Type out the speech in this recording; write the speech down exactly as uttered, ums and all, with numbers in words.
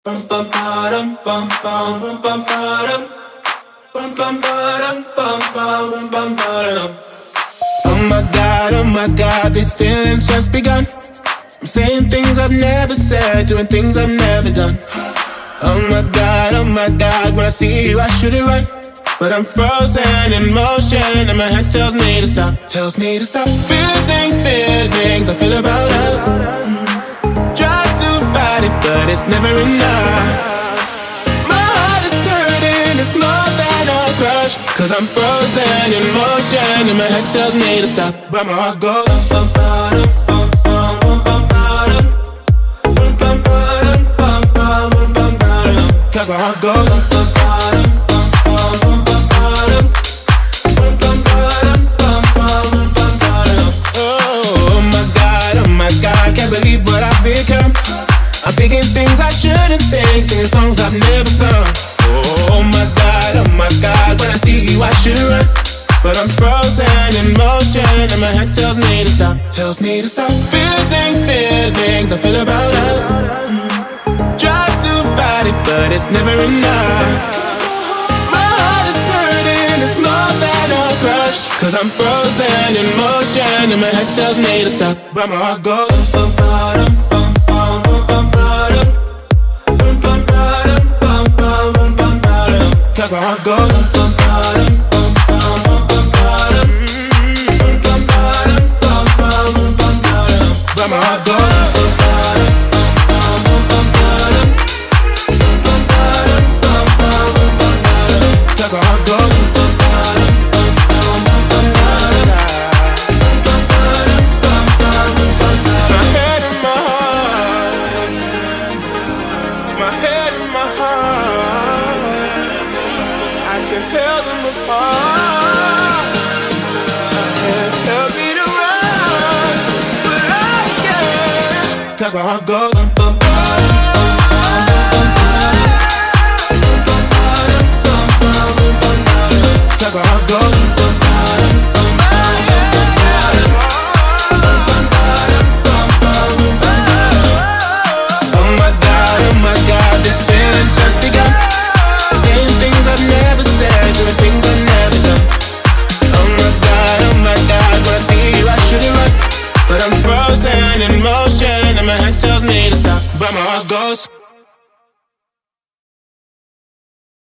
Bum bum ba-dum bum bum bum bum ba-dum. Bum bum ba-dum bum bum bum bum ba-dum. Oh my God, oh my God, these feelings just begun. I'm saying things I've never said, doing things I've never done. Oh my God, oh my God, when I see you I shoot it right, but I'm frozen in motion and my head tells me to stop, tells me to stop. Feeling feelings I feel about us. Try to fight it, but it's never enough. My heart is hurting, it's more than a crush, cause I'm frozen in motion and my head tells me to stop, but my heart goes bum, bum, bum, bum, bum, bum, bum, bum, bum, bum, bum, bum, bum, bum, cause my heart goes bum, bum, bum, bum, bum, bum, bum, bum, bum, bum, bum. Oh my God, oh my God, can't believe what I've become. I'm thinking things I shouldn't think, singing songs I've never sung. Oh my God, oh my God, when I see you I should run, but I'm frozen in motion and my head tells me to stop, tells me to stop. Feeling feelings I feel about us. Try to fight it, but it's never enough. My heart is hurting, it's more than a crush, cause I'm frozen in motion and my head tells me to stop, but my heart goes bum, bum, bum, bum, bum, bum, bum, bum, bum, bum, bum, bum, cause my heart goes bum, bum, bum, bum, bum, bum, bum, bum, bum, bum, bum, but my heart goes bum, bum, bum, bum, bum, bum, bum, bum, cause my heart goes bum, bum, bum, bum, bum, bum, my head and my heart, my head and my heart, I can tell them apart. My head tells me to run, but I can't, cause my heart goes bum, bum, cause my heart goes